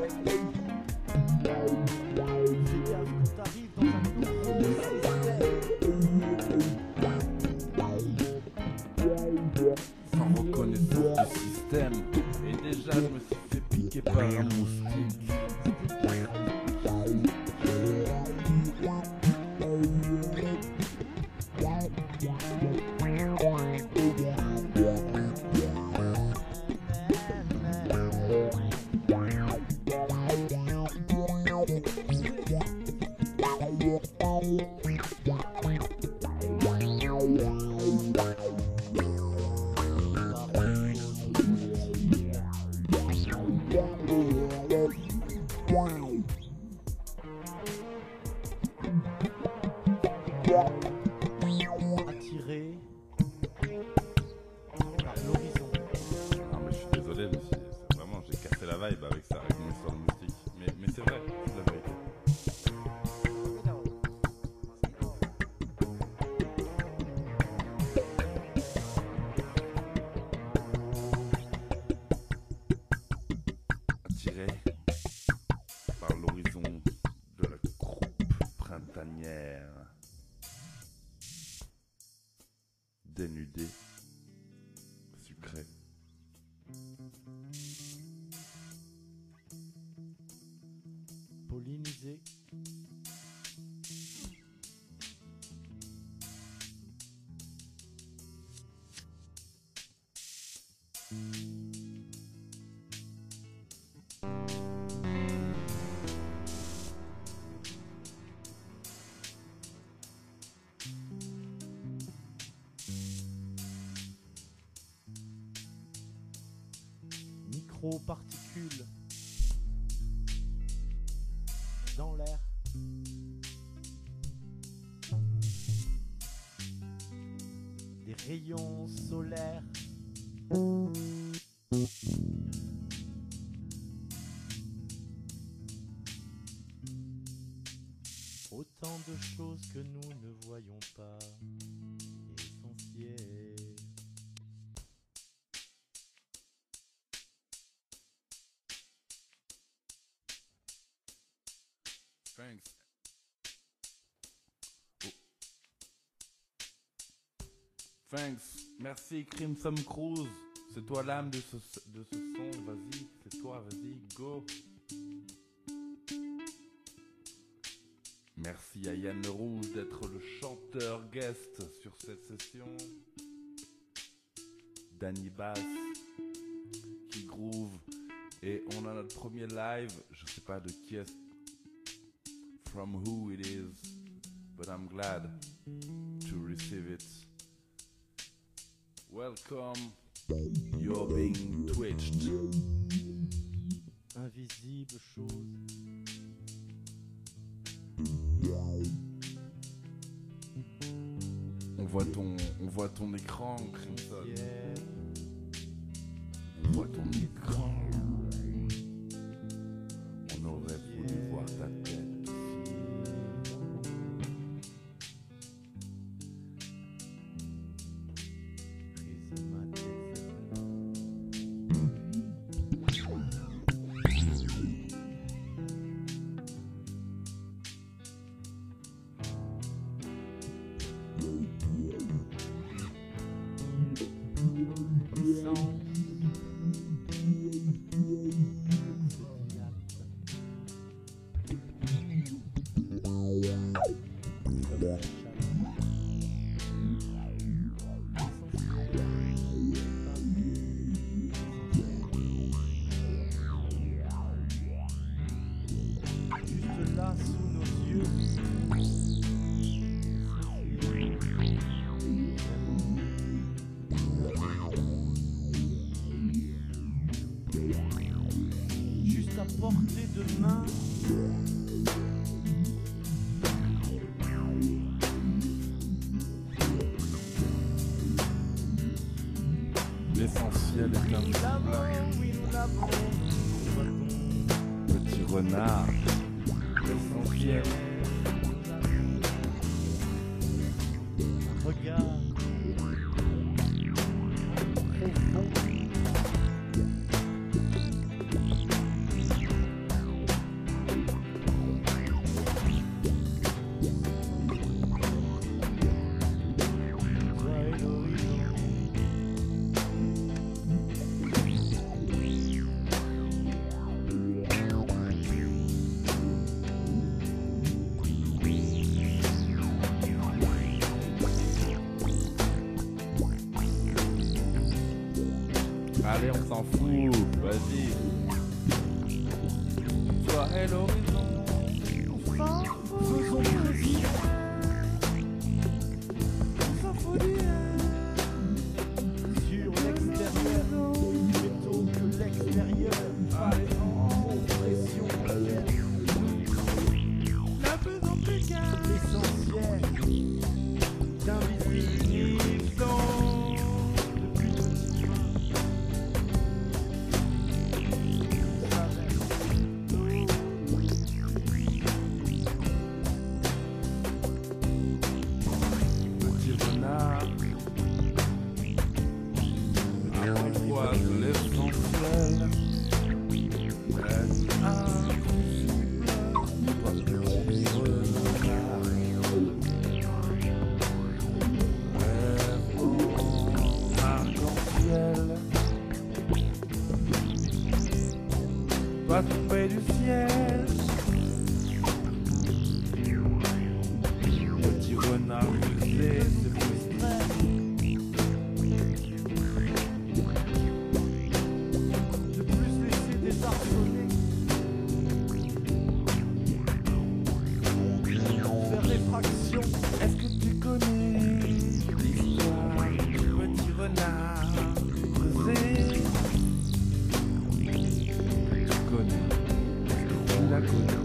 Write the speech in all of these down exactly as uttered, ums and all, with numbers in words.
Sans reconnaissance du système, et déjà je me suis fait piquer par un moustique. Attiré par l'horizon. Non mais je suis désolé, mais c'est, c'est vraiment, j'ai cassé la vibe avec ça, avec mon histoire de moustique. Mais, mais c'est vrai, c'est la vérité. Attiré par l'horizon de la croupe printanière, dénudé, sucré. Pollinisé. Micro-particules dans l'air. Des rayons solaires. Autant de choses que nous ne voyons pas. Essentielles. Thanks. Oh. Thanks. Merci Crimson Cruise. C'est toi l'âme de ce, de ce son. Vas-y, c'est toi, vas-y, go. Merci à Yann Le Rouge d'être le chanteur guest sur cette session. Danny Bass qui groove. Et on a notre premier live. Je sais pas de qui est-ce. From who it is, but I'm glad to receive it. Welcome, you're being twitched. Invisible chose. On voit ton, on voit ton écran, Crimson. Yeah. On voit ton écran. On aurait voulu Yeah. voir ta tête. Prise ma tête. Sans juste là sous nos yeux. Juste à portée de main. L'essentiel est un Oui, l'amour, oui, l'amour. petit renard. L'essentiel. Regarde. Profond. Allez, on s'en fout. Vas-y. Toi et l'horizon. Enfin, faisons plaisir. On s'en fout d'hier. Sur l'extérieur, plutôt que l'extérieur. Allez, Pression, la faisons plus qu'un. l'essentiel d'invisible. Petit renard. Apprivoise l'essentiel. Est invisible. Toi, petit renard. Rêve en arc-en-ciel. Toi tombé du ciel. Petit renard rusé, c'est frustré. De plus laisser désarçonner. Faire réfraction. Est-ce que tu connais l'histoire du petit renard rusé? Tu connais, tu la connais.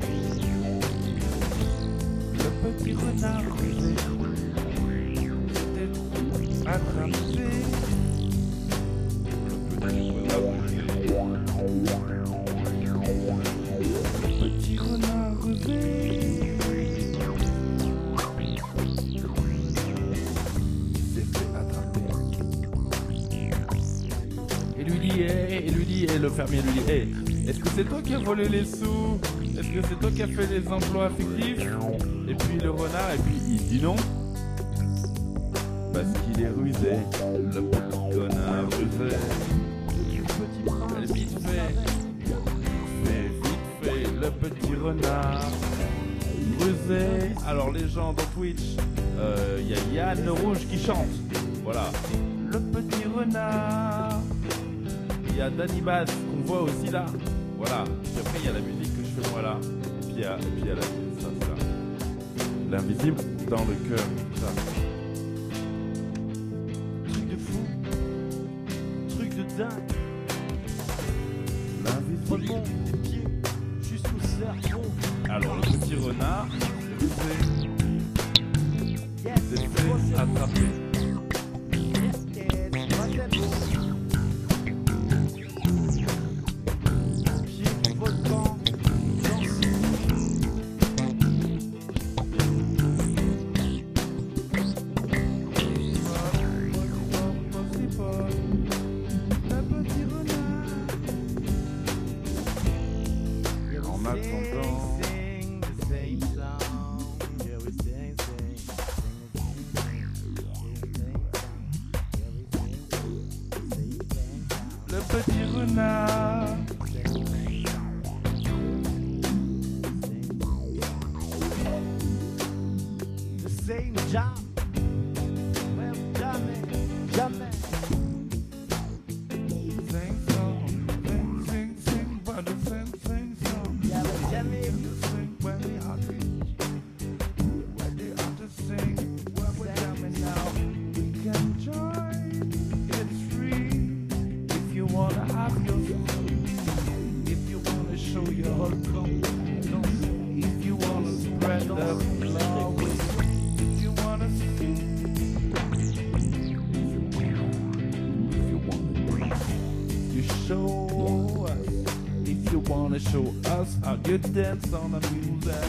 Le petit renard rusé s'était attrapé. Le petit renard rusé s'est fait attraper. Et lui dit, hey, et lui dit, et le fermier lui dit, hey, est-ce que c'est toi qui as volé les sous? Est-ce que c'est toi qui as fait les emplois fictifs? Et puis le renard, et puis il dit non. Parce qu'il est rusé, le petit renard rusé. Petit prince. Elle vite fait, fait, vite fait, le petit renard rusé. Alors les gens dans Twitch, il euh, y a Yann le Rouge qui chante. Voilà, le petit renard. Il y a Danny Bass qu'on voit aussi là. Voilà, puis après il y a la musique que je fais moi là. Et puis il y a, et puis il y a la, ça, ça. L'invisible dans le cœur, ça. Truc de fou. Truc de dingue. L'invisible. Remonte des pieds jusqu'au cerveau. Alors le petit renard, rusé, Yes, s'est fait attraper. yes, yes, bravo. Pied du volcan. En attendant, le petit renard. The same job. Well, jamais, jamais. Sing song, sing, sing, sing, but the sing, sing song. Jamais, jamais. Sing when the artist, when the artist sing, when we're jamming now, we can join. It's free if you wanna have your fun, if you wanna show your confidence, if you wanna spread the love, if you wanna sing, if you wanna, you show us. If you wanna show us how you dance on the music.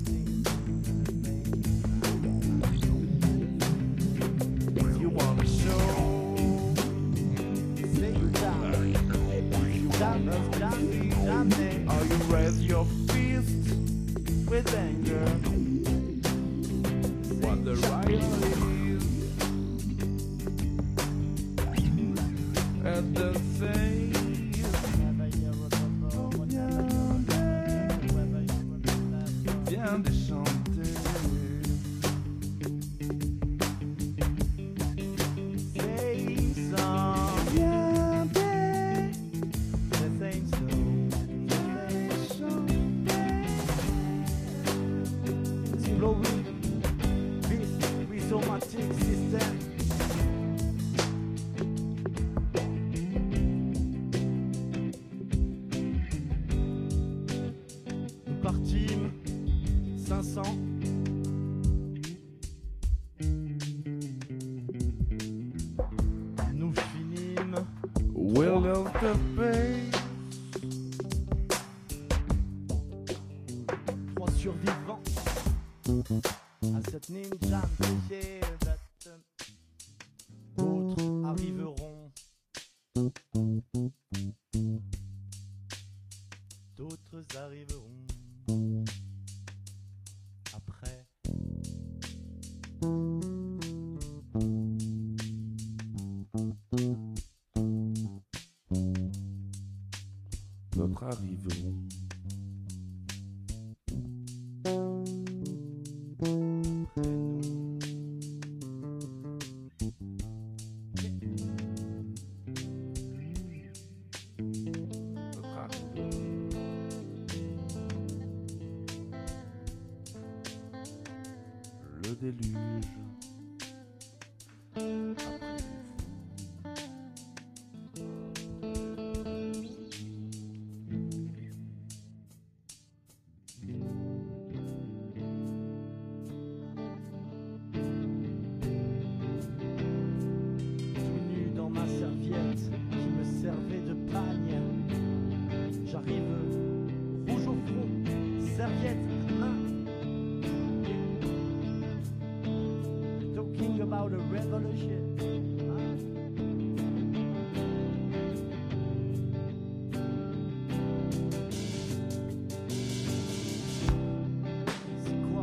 If you wanna show, Same job. Jamais, jamais, jamais. how you raise your fist with anger. What the riot is. At the same. Viens de chanter. Say some. Viens de partîmes cinq cents. Nous finîmes Will of the Bay. trois survivants à cette ninja amplifiée. D'autres arriveront. D'autres arriveront après. D'autres arriveront. Le déluge. Après Tout nu dans ma serviette qui me servait de pagne. J'arrive rouge au front, serviette, main. Talking about a revolution. C'est quoi?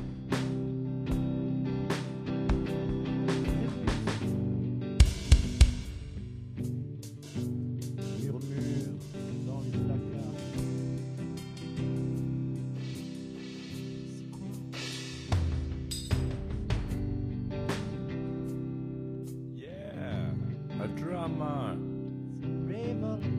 Murmure dans les placards. C'est quoi? Yeah, a drama. Revolution.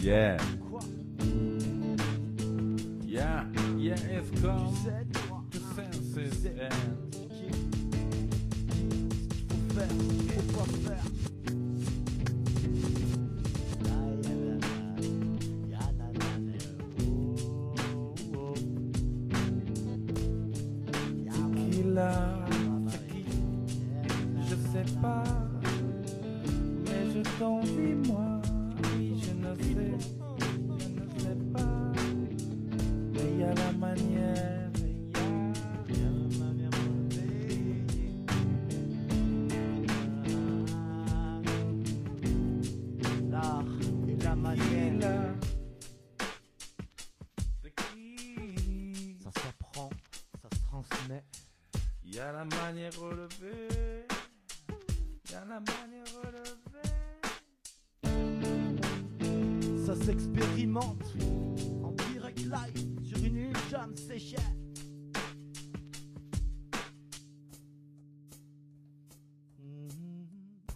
Yeah, Quoi? yeah, yeah, it's Tu come sais, toi, to senses c'est and ce qu'il faut faire, ce qu'il faut pas faire. La, ya, la, la, ya, la, la, la, oh, oh. Ya, la, qui l'a, la, c'est qui, la, je sais pas, mais je t'envie moi, oui je ne sais, je ne sais pas, mais il y a la manière, il y a... ya, la manière de lever. L'art et la Qui manière, l'a, c'est qui, ça s'apprend, ça se transmet. il y a la manière relevée, il y a la manière relevée. Ça s'expérimente en direct live sur une jam session. Mhm.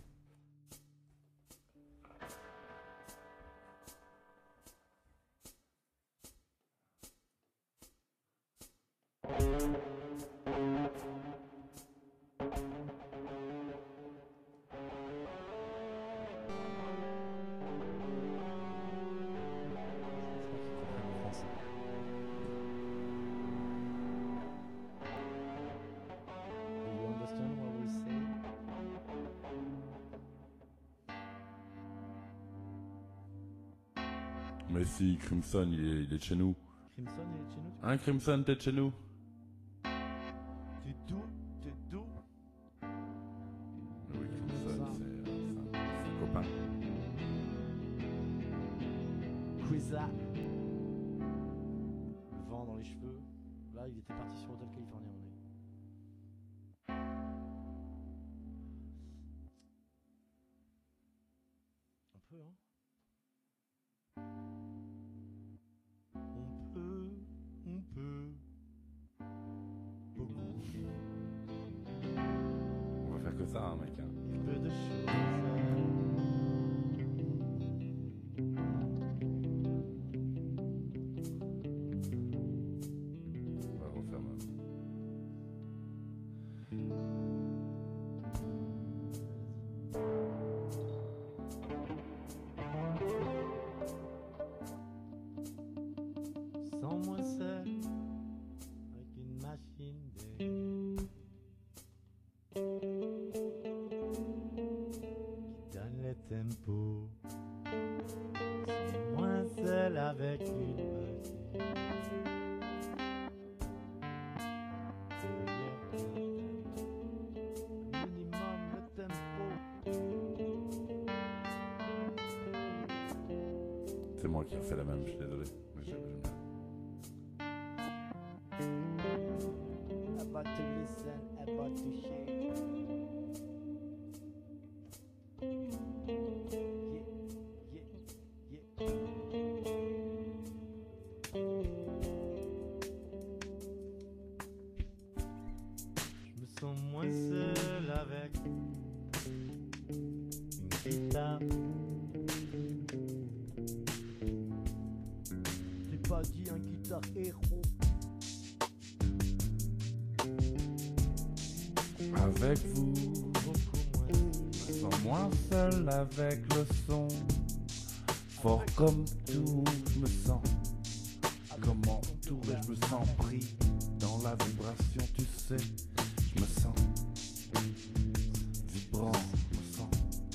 Do you understand what we say? Mais si, Crimson, il est, il est de chez nous. Crimson, il est chez nous. Hein, Crimson, t'es de chez nous? Tu doux, tu doux. Oui, Crimson, c'est euh, c'est un, c'est un copain. Quiza. Le vent dans les cheveux. Là, il était parti sur Hotel California, à mon avis. Un peu, hein. On peut, on peut. Beaucoup. On va faire que ça, hein, mec. Hein. Il peut de choses. On va refaire ma... Sans moi seul, avec une machine de... qui donne le tempo. Sans moi seul, avec une machine. Minimum le tempo. C'est moi qui ai fait la même, je suis désolé. Mais je- je- About to listen, about to share. Yeah, yeah, yeah. Je me sens moins seul avec une guitare. J'ai pas dit un guitare héros. Avec vous, Beaucoup moins. je me sens moins seul avec le son. Fort comme tout, je me sens comme entouré, je me sens pris dans la vibration, tu sais. Je me sens vibrant, je me sens,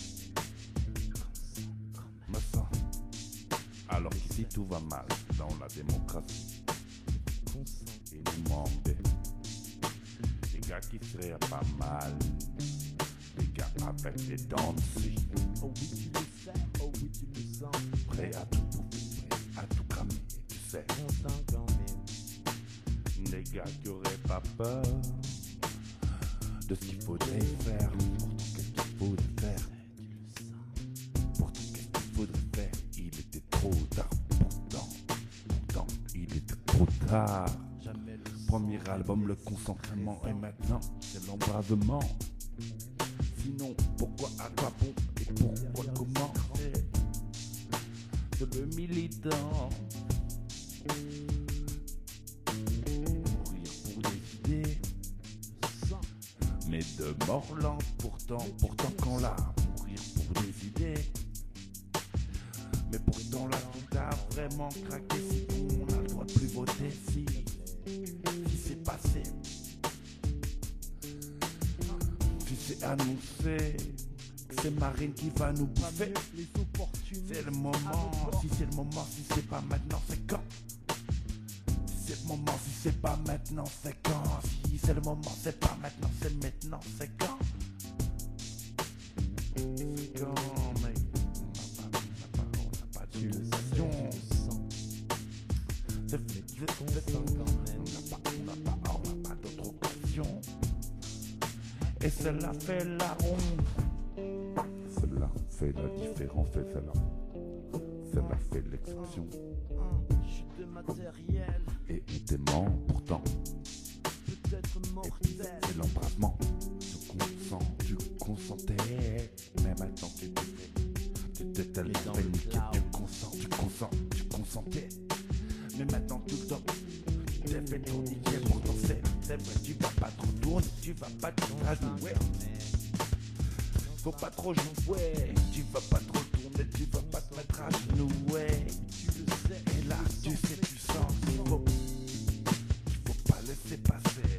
je me sens. Alors qu'ici tout va mal dans la démocratie. Il nous manque des, des gars qui seraient pas mal. Des gars avec des dents dessus. Oh oui, tu le sais, oh oui, tu le sens. Prêt à tout bouffer, prêt à tout cramer, tu sais. On sent quand même. Des gars qui auraient pas peur de ce qu'il faudrait faire. Pourtant, qu'est-ce qu'il faudrait faire? Tu le sens. Pourtant, qu'est-ce qu'il faudrait faire? Il était trop tard. Pourtant, pourtant, il était trop tard. Jamais le sang. Premier album, le concentrement, et maintenant, c'est l'embrasement. Sinon, pourquoi, à quoi bon, et pourquoi, comment? le militant. Mourir pour des idées, mais de mort lente pourtant, pourtant qu'on l'a. Mourir pour des idées, mais pourtant là tout a vraiment craqué. Si on a le droit de plus voter, si, si c'est passé, si c'est annoncé, c'est Marine qui va nous bouffer. C'est le moment, si c'est le moment, si c'est pas maintenant, c'est quand? Si c'est le moment, si c'est pas maintenant, c'est quand? Si c'est le moment, c'est pas maintenant, c'est maintenant, c'est quand? C'est quand, mec? On n'a pas, on n'a pas, on n'a pas d'illusion. C'est fait, c'est fait, on n'a pas, on n'a pas, on n'a pas d'autre occasion. Et cela fait la ronde. Cela fait la différence, et cela, cela fait l'exception. Chute de matériel, Et on t'aimant pourtant, peut-être mortel. c'est l'embrasement. Tu consens, tu consentais, mais maintenant tu te fais, tu te tellement Mais dans le paniqué, cloud. tu consens, tu consens, tu consentais, mais maintenant tout le temps, tu t'es fait tourniquer, pourtant c'est, c'est vrai, tu vas pas trop tourner, tu vas pas trop jouer. Faut pas trop jouer, tu vas pas trop tourner, tu vas pas te mettre à genoux, ouais. Tu le sais, Et là, tu sais, tu sens qu'il faut, qu'il faut pas laisser passer.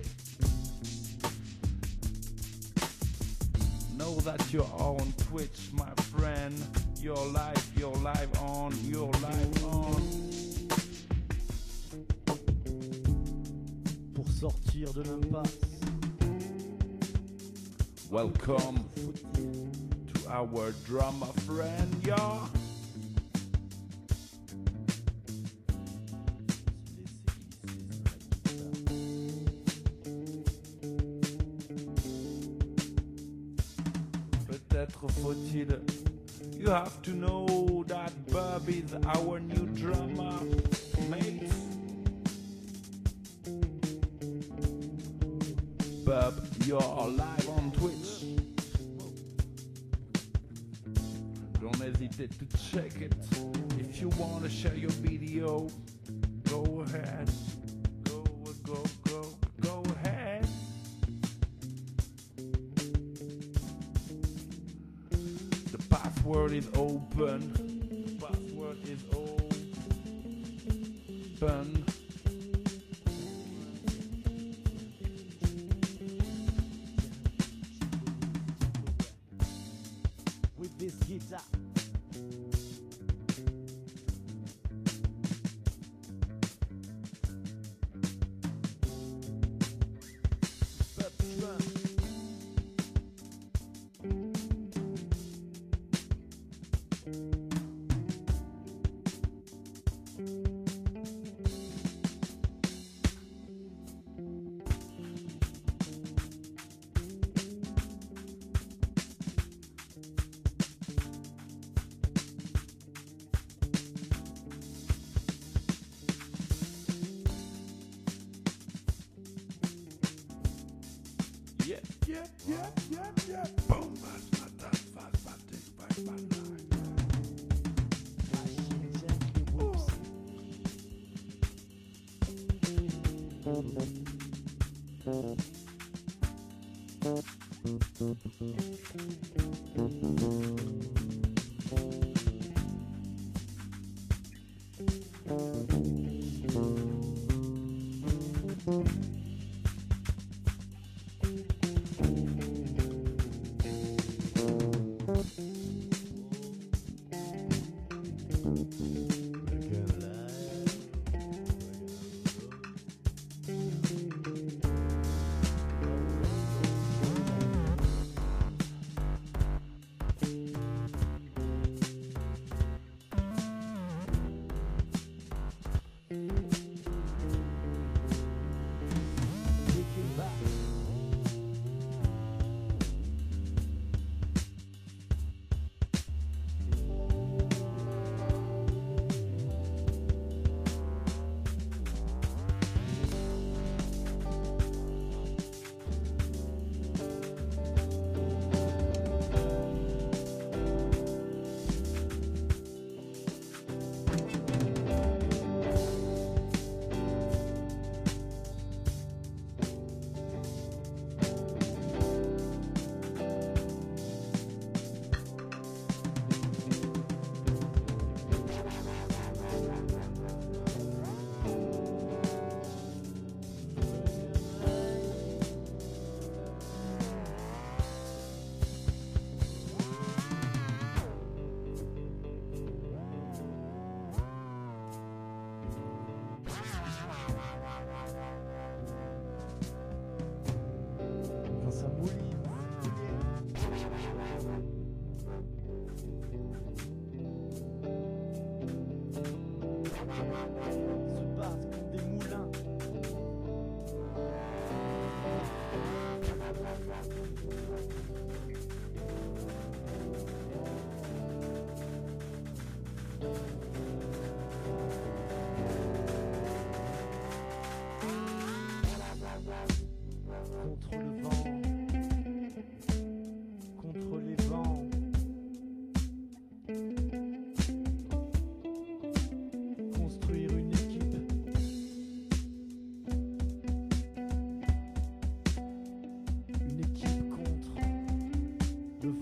Know that you're on Twitch, my friend. You're live, you're live on, you're live on. pour sortir de l'impasse. Welcome Faut-il to our drama friend, y'all. Peut-être faut-il. You have to know that Bob is our new drama mate. Bob, you're live on Twitch. Don't hesitate to check it. If you want to share your video, go ahead. Go, go, go, go ahead. The password is open. The password is open. with this guitar. Pop drum. Yeah, yeah, yeah, yeah, yeah. Boom, bas, batas, bas, batik, bas, balai. Machine Jack et Whoops.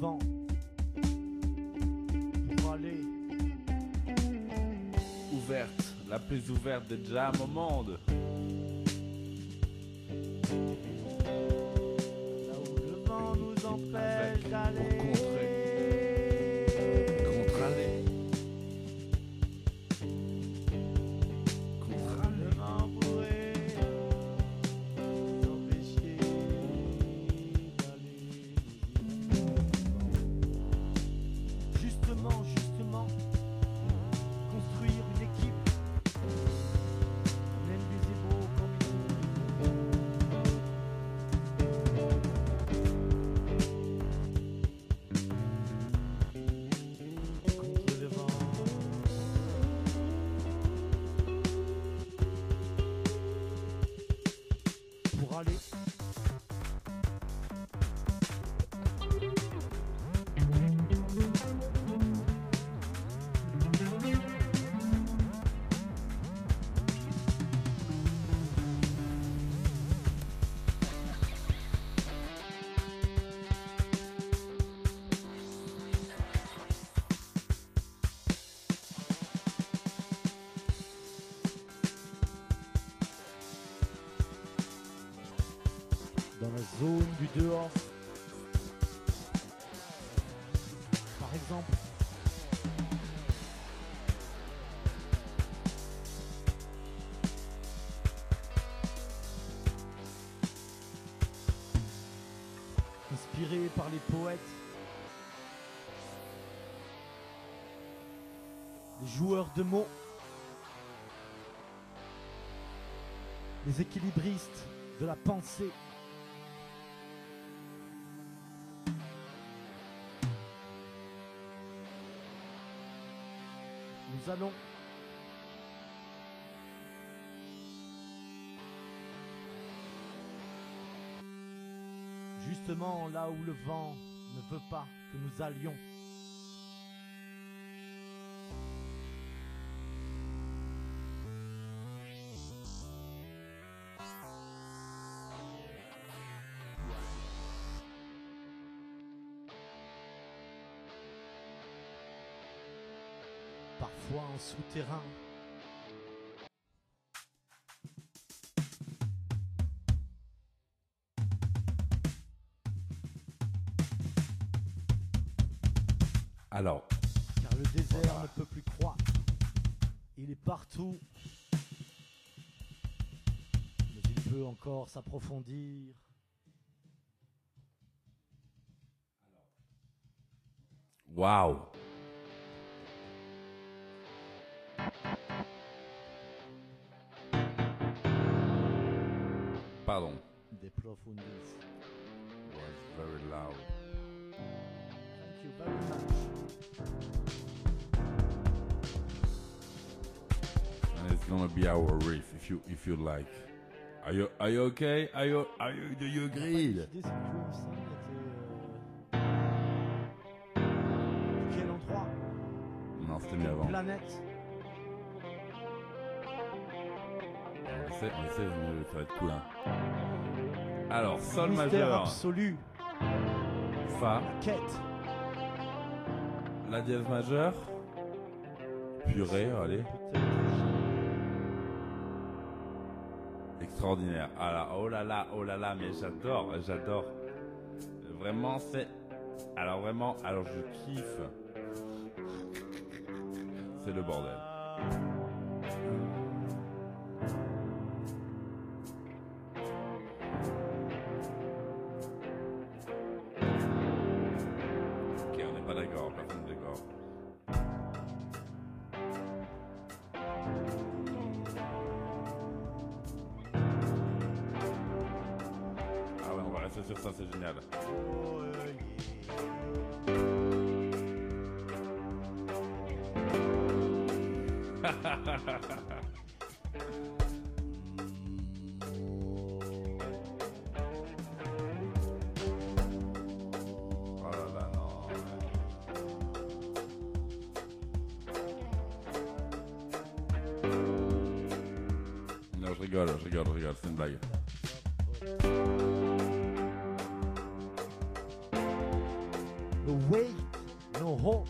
vent pour aller Ouverte, la plus ouverte des jams au monde. là où le vent nous empêche Avec, d'aller. pour contrer, contre-aller, Le contre-aller. vent pourrait nous empêcher d'aller. Justement, justement, construire une équipe. Un invisible committee. Contre le vent. Pour aller. Dans la zone du dehors. Par exemple. Inspiré par les poètes, les joueurs de mots, les équilibristes de la pensée. Nous allons justement là où le vent ne veut pas que nous allions. Parfois en souterrain. Alors, Car le désert Voilà. ne peut plus croître. Il est partout. Mais il peut encore s'approfondir. waouh. Pardon. Des profundis. Was very loud. Thank you very much. And it's gonna be our riff if you if you like. Are you are you okay? Are you are you do you On n'a pas agree? décidé si Chris, hein, était, euh, quel endroit? Non, c'était mieux avant. Planète. On essaie, on essaie, mais ça va être cool. Hein. Alors, sol Mystère majeur, absolu. fa, La quête. la dièse majeur, puis ré, allez, Peut-être. extraordinaire. Ah là, oh là là, oh là là, mais j'adore, j'adore. Vraiment, c'est, alors vraiment, alors je kiffe. C'est le bordel. Ok, on n'est pas d'accord, personne n'est d'accord. Ah ouais, on va rester sur ça, c'est génial. Oh, euh, Oh là là, non. Non, je rigole, je rigole, je rigole, c'est une blague. No wait, no hope.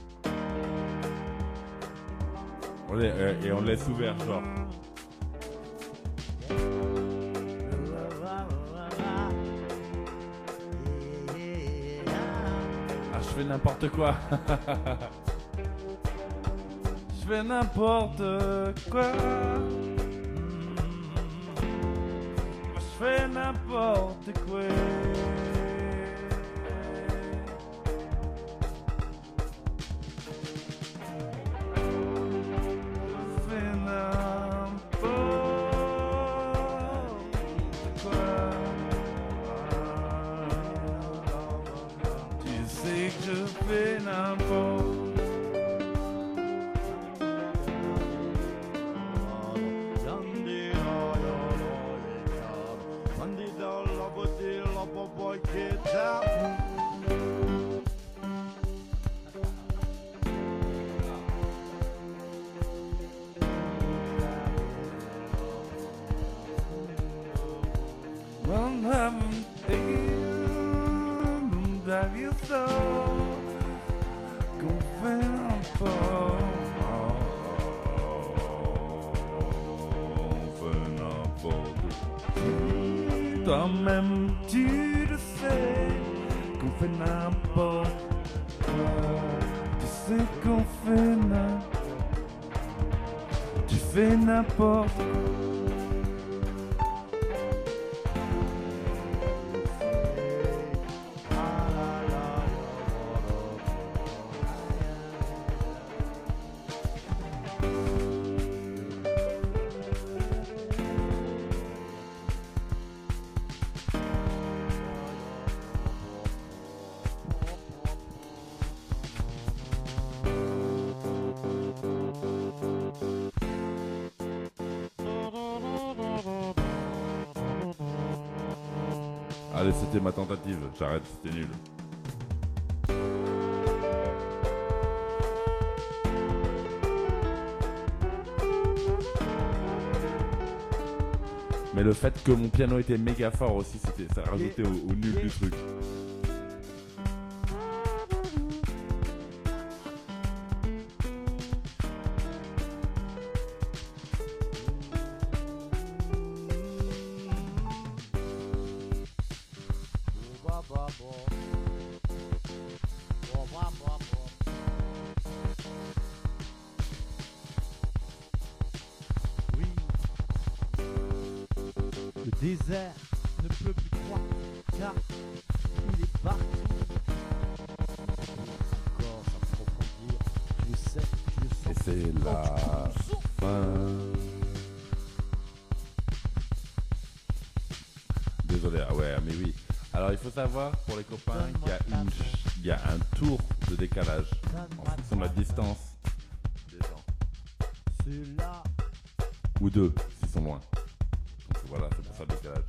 On est, euh, et on laisse ouvert, genre. Ah, je fais n'importe quoi. Je fais n'importe quoi. Je fais n'importe quoi. Toi-même tu le sais qu'on fait n'importe quoi. Tu sais qu'on fait n'importe quoi. Tu fais n'importe quoi. Allez, c'était ma tentative, j'arrête, c'était nul. Mais le fait que mon piano était méga fort aussi, c'était, ça rajoutait au, au nul du truc. Le désert ne peut plus croître car il est partout. Encore s'approfondir, tu le sais, tu le sens. Et c'est la fin. Désolé, ah ouais, mais oui. Alors il faut savoir pour les copains qu'il y a, une, il y a un tour de décalage en fonction de la distance des gens. Celui-là. Ou deux s'ils sont loin. Donc voilà, c'est pour ça le décalage.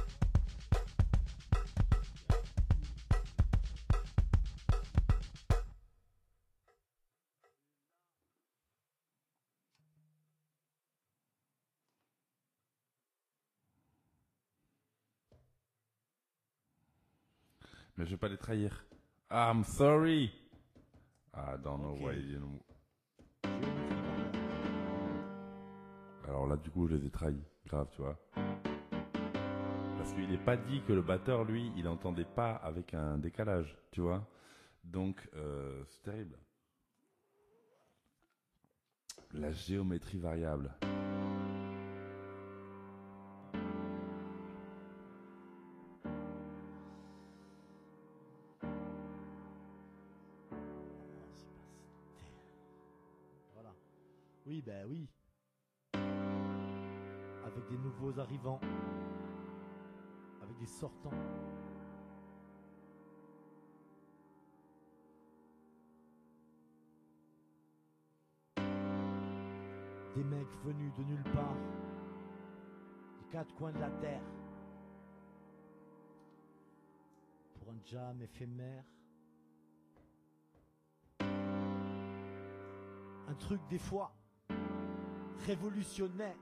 Mais je vais pas les trahir. I'm sorry. I don't know Okay. why you know. Alors là, du coup, je les ai trahis. Grave, tu vois. Parce qu'il n'est pas dit que le batteur, lui, il n'entendait pas avec un décalage, tu vois. Donc, euh, c'est terrible. La géométrie variable. Voilà. Oui, ben oui. Avec des nouveaux arrivants. Avec des sortants. Des mecs venus de nulle part. Des quatre coins de la terre. Pour un jam éphémère. Un truc des fois révolutionnaire.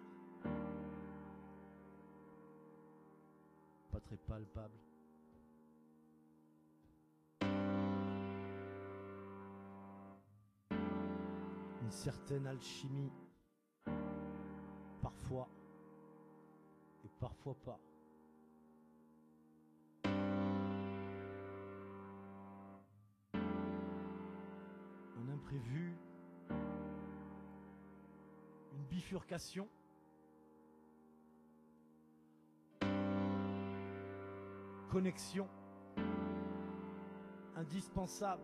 Pas très palpable. une certaine alchimie, parfois et parfois pas. Un imprévu, une bifurcation, connexion indispensable.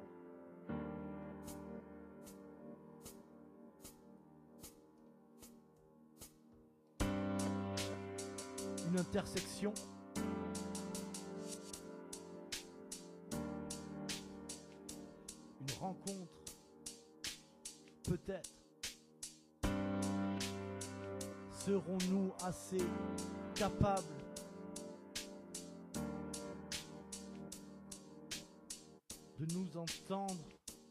Une intersection, une rencontre, peut-être. Serons-nous assez capables de nous entendre?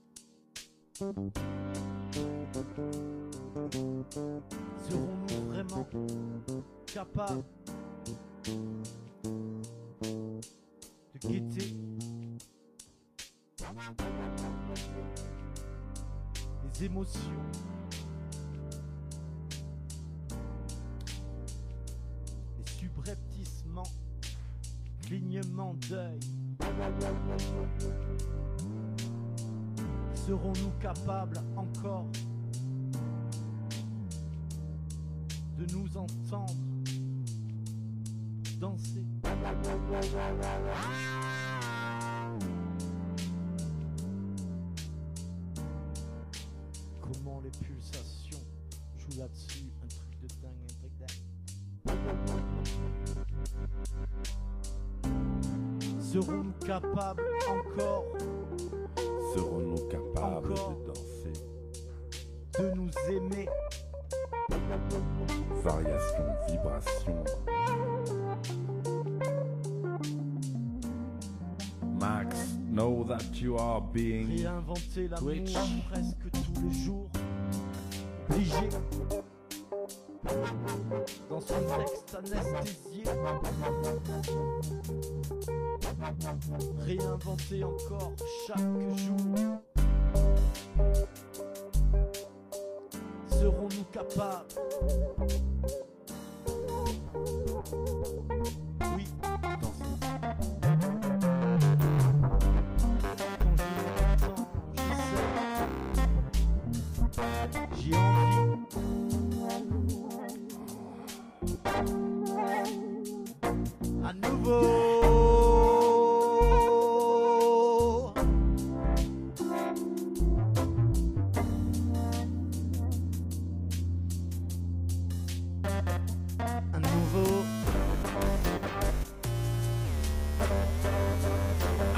Serons-nous vraiment capables de guetter les émotions, les subrepticements, clignements d'œil? Serons-nous capables encore de nous entendre danser? Comment les pulsations jouent là-dessus? Un truc de dingue, un truc dingue. Serons-nous capables encore Serons-nous capables Encore. de danser? de nous aimer? Variation, vibration. Max, know that you are being Réinventer l'amour Twitch. presque tous les jours. Obligé. Dans son texte anesthésié. Réinventer encore chaque jour. Serons-nous capables? Oui, danser. Quand je l'entends, je sais. J'ai envie. À nouveau. À nouveau. À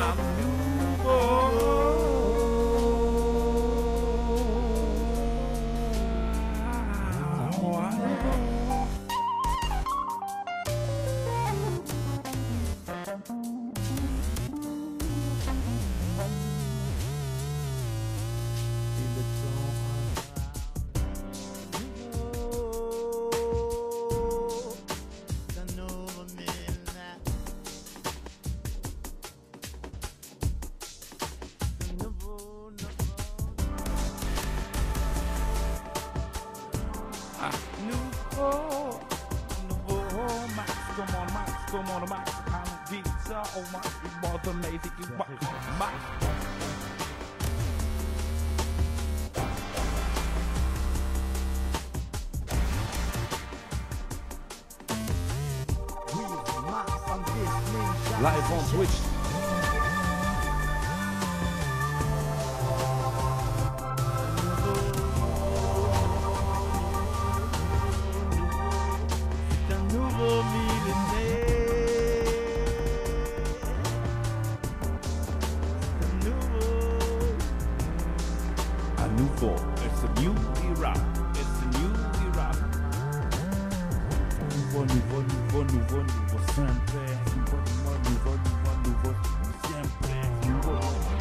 Et le temps d'un nouveau millénaire. Un nouveau, nouveau. Ah, nouveau, nouveau, Max, come on, Max, come on, Max, I'm pizza, oh my, it was amazing, it was Max. With Max on this ninja. Live on Twitch. C'est un nouveau millénaire. C'est un nouveau. À nouveau, it's a new era, it's a new era. Nouveau, nouveau, nouveau, nouveau, nouveau, siempre. Nouveau, nouveau, nouveau, nouveau, nouveau, siempre. Nouveau.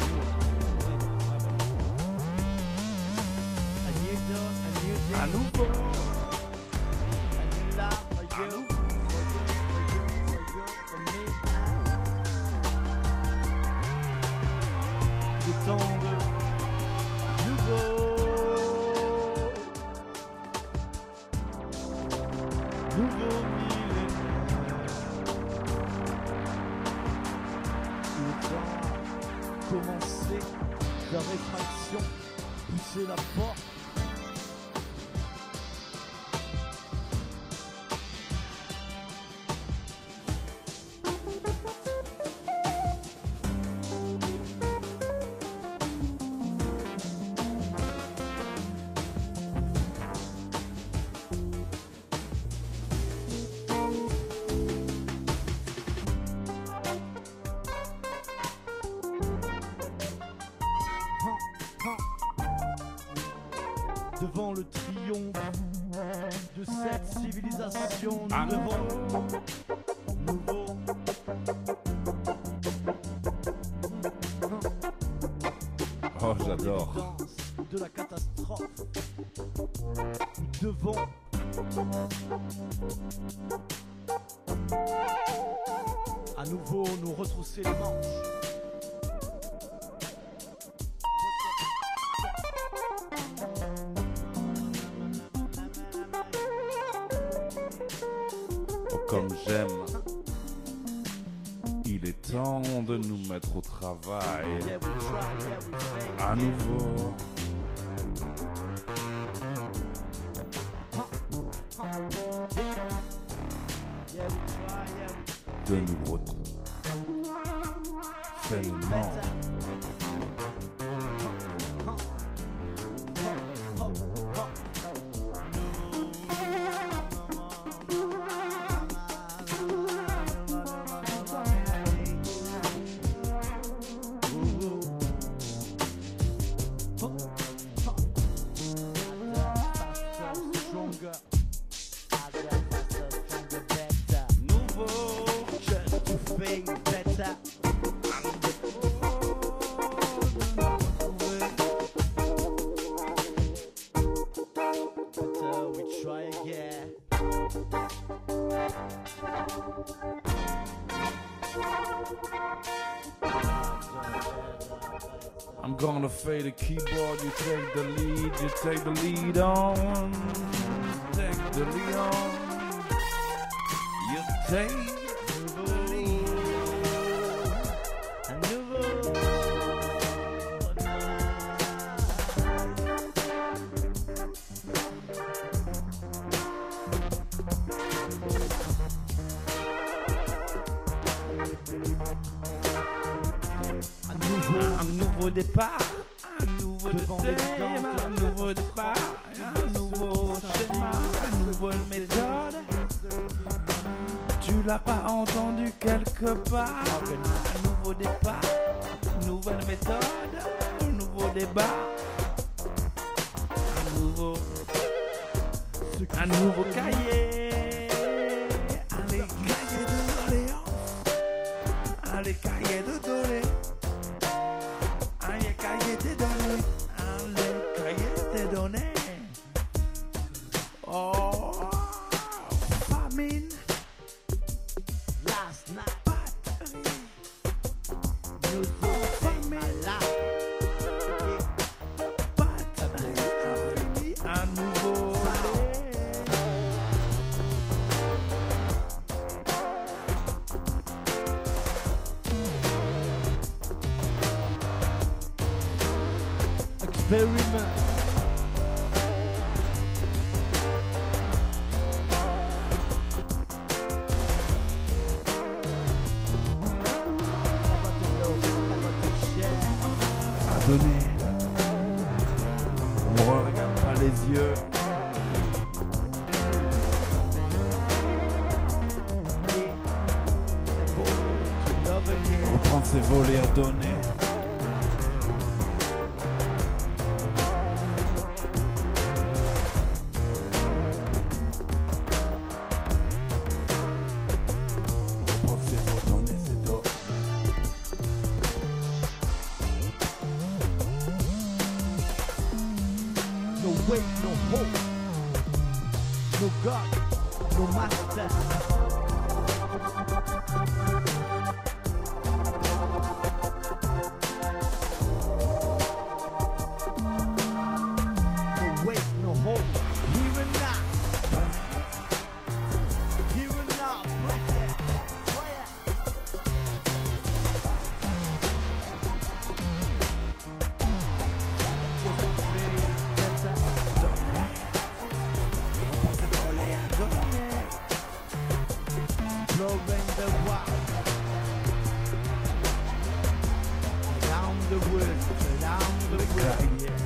A new dawn, a new day. À nouveau. A new life for you. For you, for you, for you, for me. Le temps de nouveau. de réfraction, pousser la porte. Devant le triomphe de cette civilisation, nous devons nouveau. Oh, j'adore. L'évidence de la catastrophe. Nous devons à nouveau nous retrousser les manches. Comme j'aime, il est temps de nous mettre au travail à nouveau. De nous retrouver pleinement. I'm gonna fade the keyboard, you take the lead, you take the lead on, take the lead on, you take the lead. A nouveau. Un nouveau départ, un nouveau thème, un nouveau départ, un nouveau schéma, une nouvelle méthode. Tu l'as pas entendu quelque part? Un nouveau départ, une nouvelle méthode, un nouveau débat, un nouveau, un nouveau cahier, allez cahier de doléances, allez cahier de doléances. Allez, cahier des données, allez, cahier des données. Oh, famine, Last night, batterie, nouveau famille là. batterie, un nouveau Experiment. à donner. On ne regarde pas les yeux. On prend ses volets à donner. No way, no hope, no God, no master. No way, no hope, here and now. Here and now, break it, try it. the way, yeah.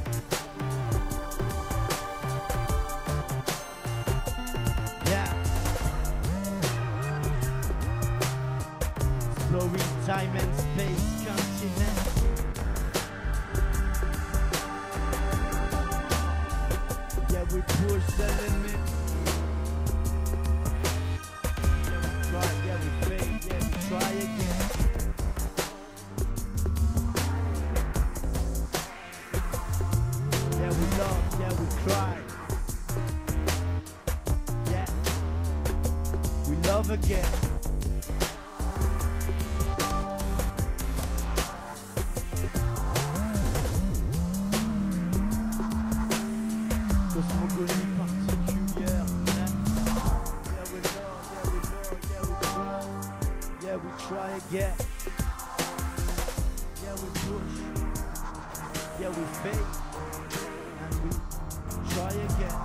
Yeah. Exploring time and space continent. Yeah, we push the limit. Yeah, we try, yeah, we fail, yeah, we try again. Yeah, we love, yeah, we cry. Yeah, we love again. Cosmogonie particulière. Yeah, we love, yeah, we love, yeah, we try. Yeah, we try again. Yeah, we push. Yeah, we fail. And we try again.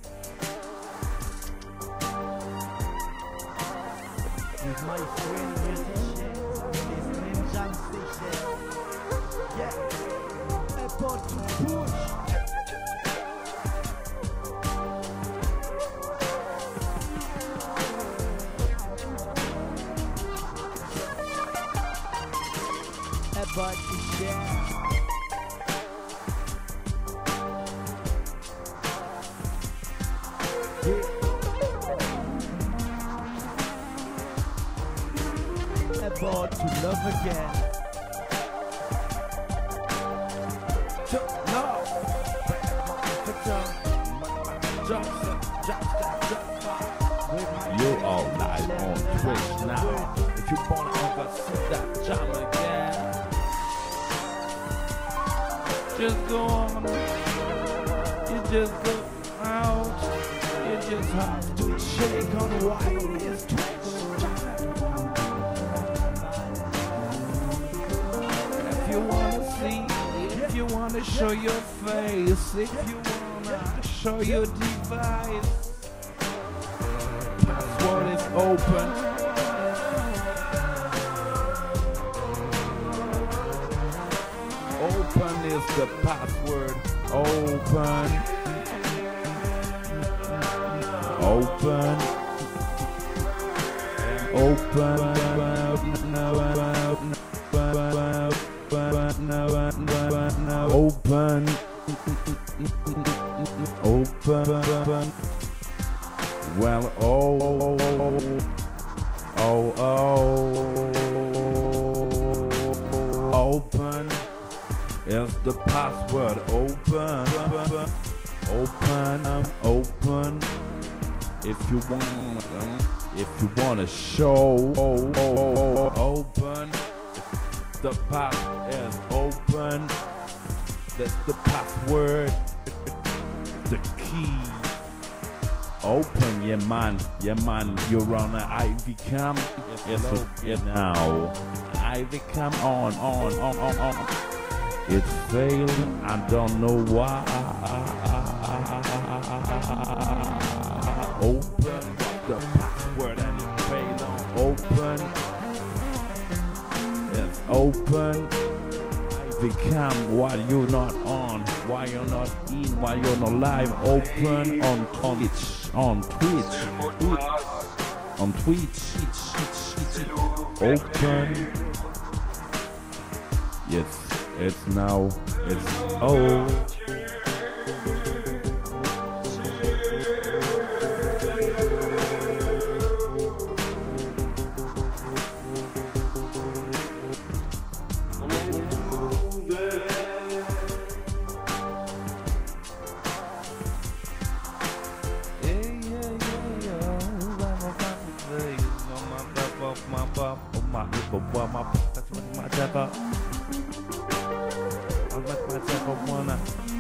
With my friend musician, his name Jean Seychelles. Yeah, about to push. About to share. Yeah. About to love again. You all live on Twitch now. If you wanna ever see that jam again, just go on. You just go out. You just have to check on why it is Twitch jam. If you wanna see, if you wanna show your face, if you wanna show your device, password is open. Open is the password. Open. Open. Open. Open. Open. Well, oh, oh, oh, open is the password. Open, open, open. If you want, if you wanna show, open. The password is open. That's the password. The key. Open, yeah man, yeah man, you're on an Ivy Cam. Yes, yes, yes now. Ivy Cam on, on, on, on, on. It failed, I don't know why. Open the password and it failed on open. Yes, open. Ivy Cam, while you're not on, while you're not in, while you're not live, open on Twitch. On Twitch, on Twitch, open. Yes, it's now, it's oh. But my, that's my, my, my, my, my, my, my, my,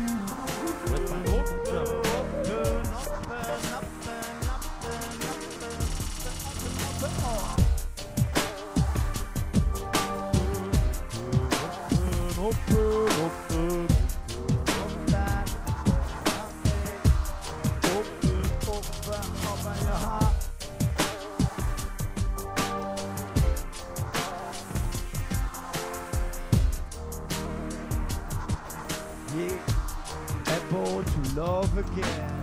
Yeah, able to love again.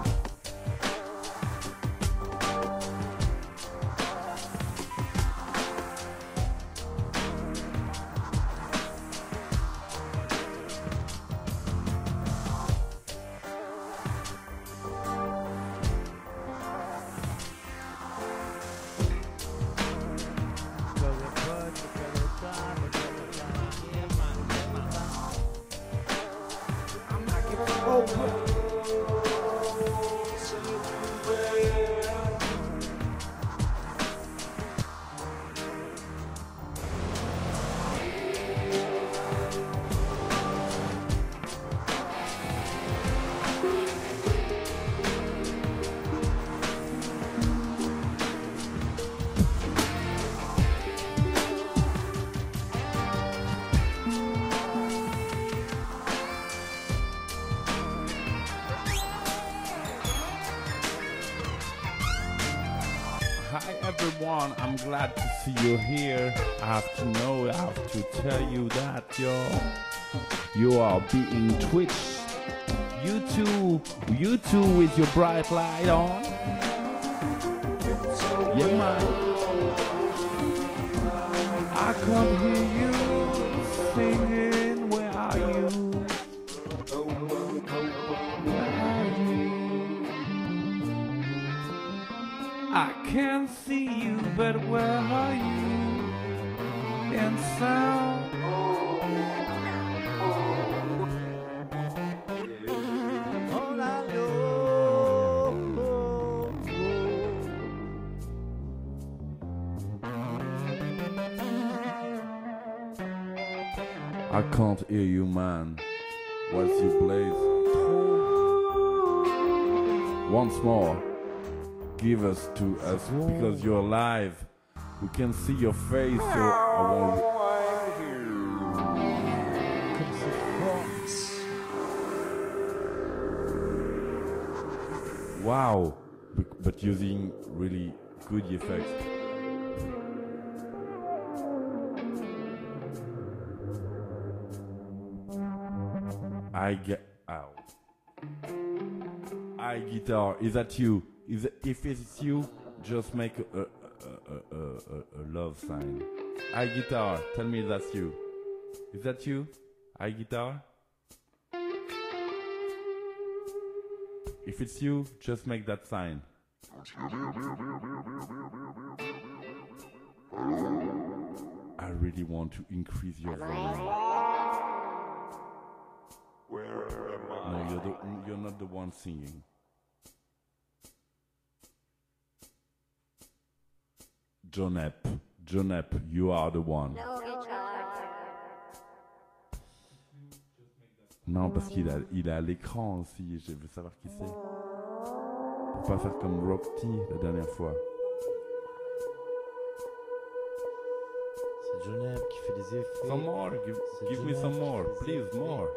Hi everyone, I'm glad to see you here. I have to know, I have to tell you that you're, you are being Twitch. You too, you too with your bright light on. Yeah man. I can't hear you singing, where are you? Where are you? I can't see you, but where are you? In sound. All I know. I can't hear you, man. Whilst you blaze. Once more. Give us to us because you're live. We can see your face, so I won't. Wow, but, but using really good effects. I get out. I guitar. Is that you? Is it, if it's you, just make a, a, a, a, a, a love sign. I guitar, tell me that's you. Is that you? I guitar? If it's you, just make that sign. I really want to increase your volume. No, you're, the, you're not the one singing. Jonep, Jonep, you are the one. Non, parce qu'il a, il est à l'écran aussi, je veux savoir qui c'est. Pour pas faire comme Rocky la dernière fois. C'est Jonep qui fait des effets. Some more, give, give me some more, please, more.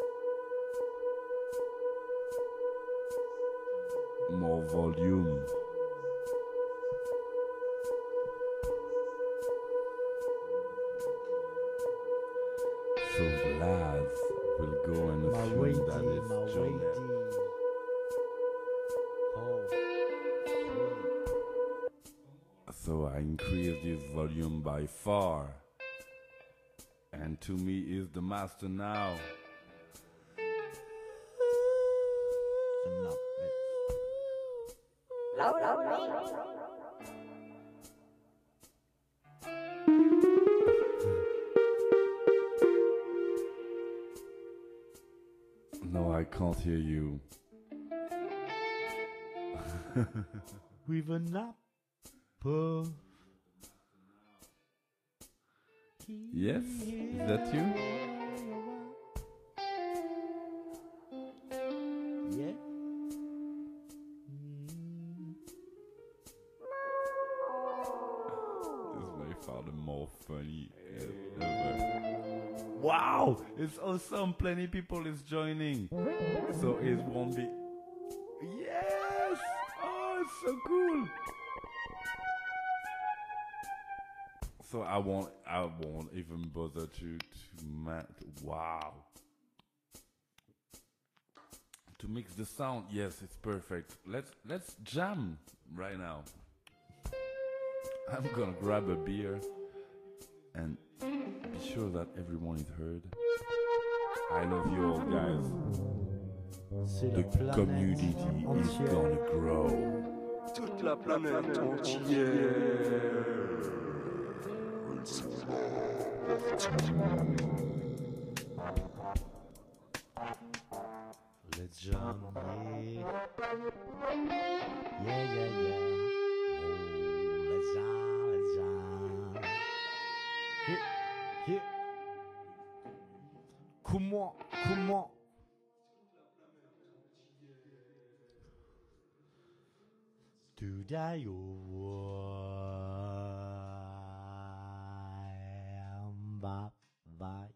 More volume. So lads will go and assume that it's Jonep. So I increased this volume by far. And to me is the master now. No, I can't hear you. With a apple. Yes, is that you? Yeah. This is by far the more funny ever. Wow, it's awesome. Plenty people is joining, so it won't be. Yes! Oh, it's so cool. So I won't, I won't even bother to, to mat. Wow. to mix the sound. Yes, it's perfect. Let's let's jam right now. I'm gonna grab a beer and be sure that everyone is heard. I love you all, guys. C'est The la planète community is entière. gonna grow. Toute la planète entière. Let's jam, yeah. Yeah, yeah, yeah. Oh, let's jam, let's jam. Yeah, yeah. Comment, comment? Today, oh, bye, bye.